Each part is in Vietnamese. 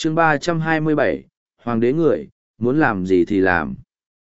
chương 327, Hoàng đế người, muốn làm gì thì làm.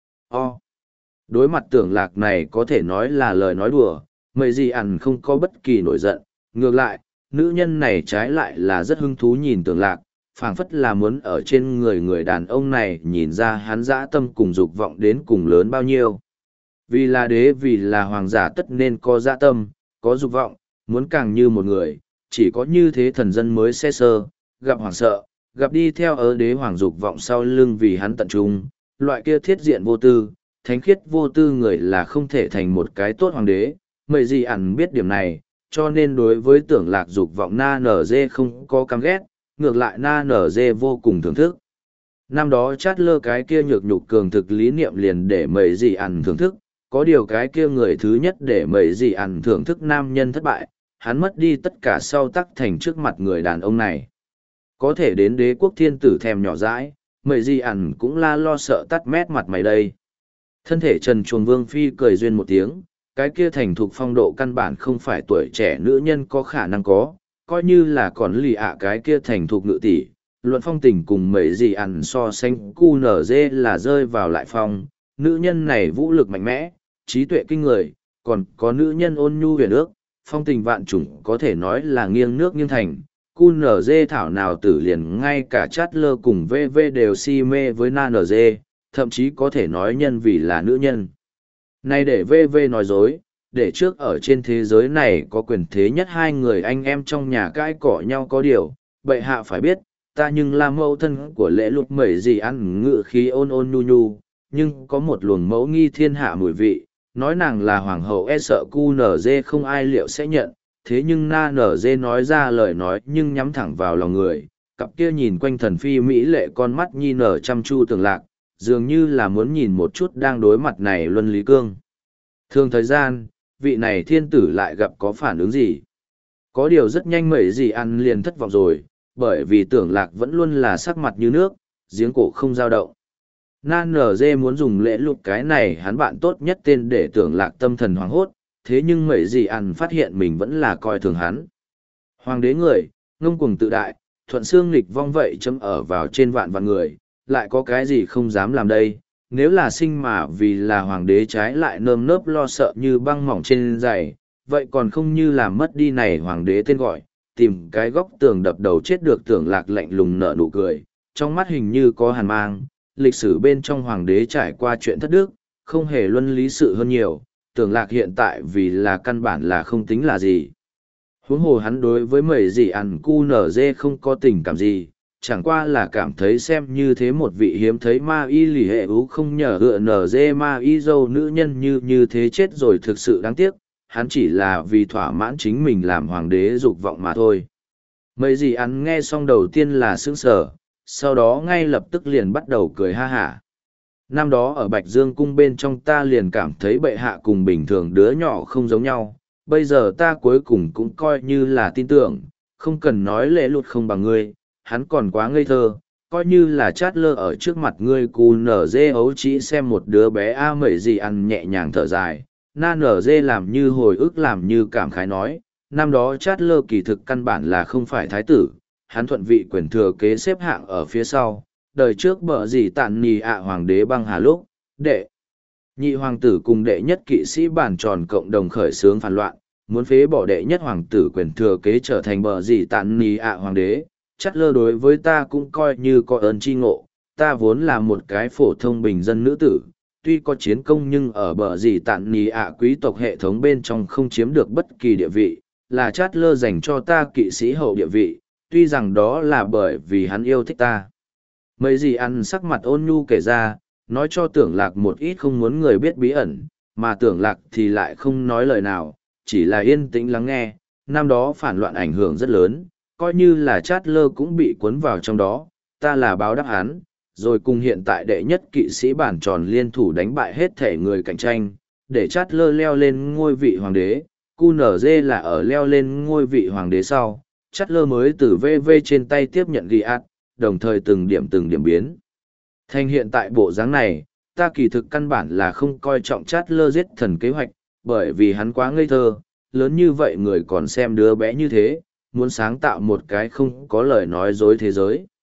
Đối mặt Tưởng Lạc này có thể nói là lời nói đùa, mày gì ẩn không có bất kỳ nổi giận. Ngược lại, nữ nhân này trái lại là rất hứng thú nhìn Tưởng Lạc, phảng phất là muốn ở trên người người đàn ông này nhìn ra hắn dã tâm cùng dục vọng đến cùng lớn bao nhiêu. Vì là đế, vì là hoàng giả tất nên có dã tâm, có dục vọng, muốn càng như một người, chỉ có như thế thần dân mới xe sơ, gặp hoàng sợ, gặp đi theo ớ đế hoàng dục vọng sau lưng vì hắn tận trung, loại kia thiết diện vô tư, thánh khiết vô tư người là không thể thành một cái tốt hoàng đế. Mày gì ẩn biết điểm này, cho nên đối với Tưởng Lạc dục vọng na nở dê không có căm ghét, ngược lại na nở dê vô cùng thưởng thức. Năm đó chát lơ cái kia nhược nhục cường thực lý niệm liền để mày gì ẩn thưởng thức, có điều cái kia người thứ nhất để mày gì ẩn thưởng thức nam nhân thất bại, hắn mất đi tất cả sau tắc thành trước mặt người đàn ông này. Có thể đến đế quốc thiên tử thèm nhỏ dãi, mày gì ẩn cũng la lo sợ tắt mét mặt mày đây. Thân thể trần truồng vương phi cười duyên một tiếng, cái kia thành thục phong độ căn bản không phải tuổi trẻ nữ nhân có khả năng có, coi như là còn lì ạ cái kia thành thục ngự tỷ. Luận phong tình cùng mấy gì ăn so sánh cu nở dê là rơi vào lại phong, nữ nhân này vũ lực mạnh mẽ, trí tuệ kinh người, còn có nữ nhân ôn nhu huyền ước, phong tình vạn chủng có thể nói là nghiêng nước nghiêng thành. Cu nở dê thảo nào tử liền ngay cả chát lơ cùng VV đều si mê với na nở dê, thậm chí có thể nói nhân vì là nữ nhân. Này để VV nói dối, để trước ở trên thế giới này có quyền thế nhất hai người anh em trong nhà cãi cỏ nhau có điều, bệ hạ phải biết, ta nhưng là mẫu thân của lễ lục mẩy gì ăn ngự khí ôn ôn nhu nhu, nhưng có một luồng mẫu nghi thiên hạ mùi vị, nói nàng là hoàng hậu e sợ cu nở dê không ai liệu sẽ nhận, thế nhưng na nở dê nói ra lời nói nhưng nhắm thẳng vào lòng người, cặp kia nhìn quanh thần phi mỹ lệ con mắt nhi nở chăm chu Tưởng Lạc, dường như là muốn nhìn một chút đang đối mặt này luân lý cương. Thường thời gian, vị này thiên tử lại gặp có phản ứng gì? Có điều rất nhanh mẩy gì ăn liền thất vọng rồi, bởi vì Tưởng Lạc vẫn luôn là sắc mặt như nước, giếng cổ không dao động. Na nở dê muốn dùng lễ lục cái này hắn bạn tốt nhất tên để Tưởng Lạc tâm thần hoảng hốt, thế nhưng mẩy gì ăn phát hiện mình vẫn là coi thường hắn. Hoàng đế người, ngông cuồng tự đại, thuận xương nghịch vong vậy chấm ở vào trên vạn vạn người, lại có cái gì không dám làm đây, nếu là sinh mà vì là hoàng đế trái lại nơm nớp lo sợ như băng mỏng trên giày, vậy còn không như làm mất đi này hoàng đế tên gọi, tìm cái góc tường đập đầu chết được. Tưởng Lạc lạnh lùng nở nụ cười, trong mắt hình như có hàn mang, lịch sử bên trong hoàng đế trải qua chuyện thất đức, không hề luân lý sự hơn nhiều, Tưởng Lạc hiện tại vì là căn bản là không tính là gì. Huống hồ hắn đối với mẩy gì ăn cu nở dê không có tình cảm gì, chẳng qua là cảm thấy xem như thế một vị hiếm thấy ma y lì hệ ú không nhờ gựa nở dê ma y dâu nữ nhân như thế chết rồi thực sự đáng tiếc, hắn chỉ là vì thỏa mãn chính mình làm hoàng đế dục vọng mà thôi. Mấy gì ăn nghe xong đầu tiên là sững sờ, sau đó ngay lập tức liền bắt đầu cười ha hả. Năm đó ở Bạch Dương cung bên trong ta liền cảm thấy bệ hạ cùng bình thường đứa nhỏ không giống nhau, bây giờ ta cuối cùng cũng coi như là tin tưởng, không cần nói lễ lụt không bằng ngươi, hắn còn quá ngây thơ, coi như là chát lơ ở trước mặt ngươi cù nở dê ấu chỉ xem một đứa bé a mẩy gì ăn nhẹ nhàng thở dài, na nở dê làm như hồi ức làm như cảm khái nói, năm đó chát lơ kỳ thực căn bản là không phải thái tử, hắn thuận vị quyền thừa kế xếp hạng ở phía sau, đời trước bở gì tàn nì ạ hoàng đế băng hà lúc, đệ nhị hoàng tử cùng đệ nhất kỵ sĩ bản tròn cộng đồng khởi xướng phản loạn, muốn phế bỏ đệ nhất hoàng tử quyền thừa kế trở thành bở gì tàn nì ạ hoàng đế. Chát lơ đối với ta cũng coi như có ơn chi ngộ, ta vốn là một cái phổ thông bình dân nữ tử, tuy có chiến công nhưng ở bờ gì tạn nì ạ quý tộc hệ thống bên trong không chiếm được bất kỳ địa vị, là chát lơ dành cho ta kỵ sĩ hậu địa vị, tuy rằng đó là bởi vì hắn yêu thích ta. Mấy gì ăn sắc mặt ôn nhu kể ra, nói cho Tưởng Lạc một ít không muốn người biết bí ẩn, mà Tưởng Lạc thì lại không nói lời nào, chỉ là yên tĩnh lắng nghe, năm đó phản loạn ảnh hưởng rất lớn. Coi như là chát lơ cũng bị cuốn vào trong đó, ta là báo đáp án, rồi cùng hiện tại đệ nhất kỵ sĩ bản tròn liên thủ đánh bại hết thể người cạnh tranh, để chát lơ leo lên ngôi vị hoàng đế, QNZ là ở leo lên ngôi vị hoàng đế sau, chát lơ mới từ VV trên tay tiếp nhận ghi át, đồng thời từng điểm biến. Thành hiện tại bộ dáng này, ta kỳ thực căn bản là không coi trọng chát lơ giết thần kế hoạch, bởi vì hắn quá ngây thơ, lớn như vậy người còn xem đứa bé như thế, muốn sáng tạo một cái không có lời nói dối thế giới.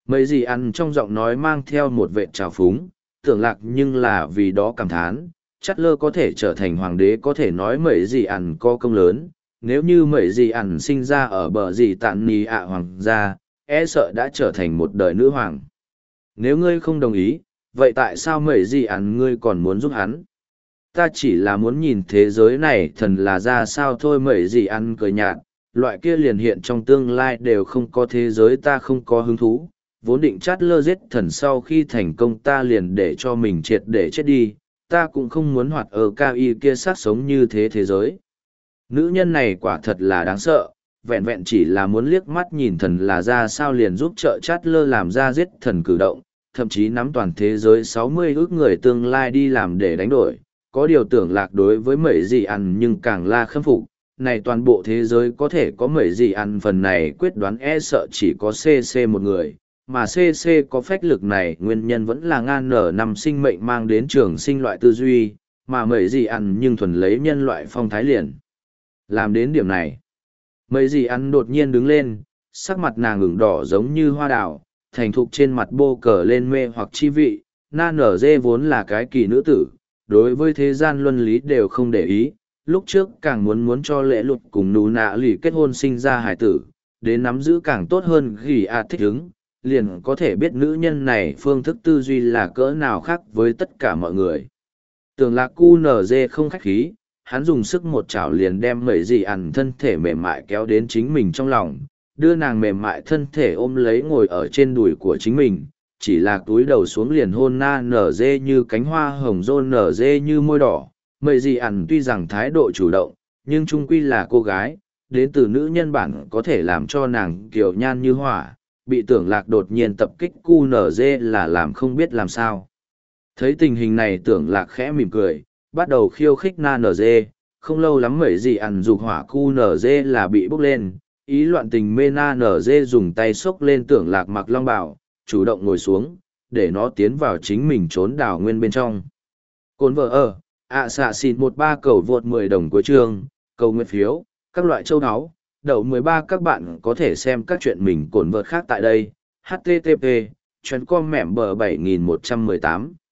Mấy gì ăn trong giọng nói mang theo một vệ trào phúng, tưởng lạc nhưng là vì đó cảm thán, chát lơ có thể trở thành hoàng đế có thể nói mấy gì ăn có công lớn, nếu như mấy gì ăn sinh ra ở bờ gì tạn nì ạ hoàng gia, e sợ đã trở thành một đời nữ hoàng. Nếu ngươi không đồng ý, vậy tại sao mấy gì ăn ngươi còn muốn giúp hắn? Ta chỉ là muốn nhìn thế giới này thần là ra sao thôi. Mấy gì ăn cười nhạt, loại kia liền hiện trong tương lai đều không có thế giới ta không có hứng thú. Vốn định chát lơ giết thần sau khi thành công ta liền để cho mình triệt để chết đi, ta cũng không muốn hoạt ở cao y kia sát sống như thế thế giới. Nữ nhân này quả thật là đáng sợ, vẹn vẹn chỉ là muốn liếc mắt nhìn thần là ra sao liền giúp trợ chát lơ làm ra giết thần cử động, thậm chí nắm toàn thế giới 60 ước người tương lai đi làm để đánh đổi. Có điều tưởng lạc đối với mấy gì ăn nhưng càng là khâm phục, này toàn bộ thế giới có thể có mấy gì ăn phần này quyết đoán e sợ chỉ có CC một người, mà CC có phách lực này nguyên nhân vẫn là ngan nở năm sinh mệnh mang đến trường sinh loại tư duy, mà mấy gì ăn nhưng thuần lấy nhân loại phong thái liền. Làm đến điểm này, mấy gì ăn đột nhiên đứng lên, sắc mặt nàng ửng đỏ giống như hoa đào, thành thục trên mặt bô cờ lên mê hoặc chi vị, na nở dê vốn là cái kỳ nữ tử, đối với thế gian luân lý đều không để ý, lúc trước càng muốn cho lễ luật cùng nú nạ lì kết hôn sinh ra hải tử, đến nắm giữ càng tốt hơn ghi thích ứng, liền có thể biết nữ nhân này phương thức tư duy là cỡ nào khác với tất cả mọi người. Tưởng lạc cu nở dê không khách khí, hắn dùng sức một chảo liền đem mấy gì ăn thân thể mềm mại kéo đến chính mình trong lòng, đưa nàng mềm mại thân thể ôm lấy ngồi ở trên đùi của chính mình, chỉ là túi đầu xuống liền hôn na nở dê như cánh hoa hồng rôn nở dê như môi đỏ. Mấy gì ăn tuy rằng thái độ chủ động, nhưng trung quy là cô gái, đến từ nữ nhân bản có thể làm cho nàng kiều nhan như hỏa, bị tưởng lạc đột nhiên tập kích cu nở dê là làm không biết làm sao. Thấy tình hình này tưởng lạc khẽ mỉm cười, bắt đầu khiêu khích na nở dê, không lâu lắm mấy gì ăn dục hỏa cu nở dê là bị bốc lên, ý loạn tình mê na nở dê dùng tay xốc lên tưởng lạc mặc long bào, chủ động ngồi xuống, để nó tiến vào chính mình trốn đảo nguyên bên trong. Cồn vợ ở, xạ xịt 13 cầu vượt 10 đồng cuối chương, cầu nguyện phiếu, các loại châu áo, đậu 13 các bạn có thể xem các chuyện mình cồn vợt khác tại đây, http, chuyến com mẹm bờ 7118.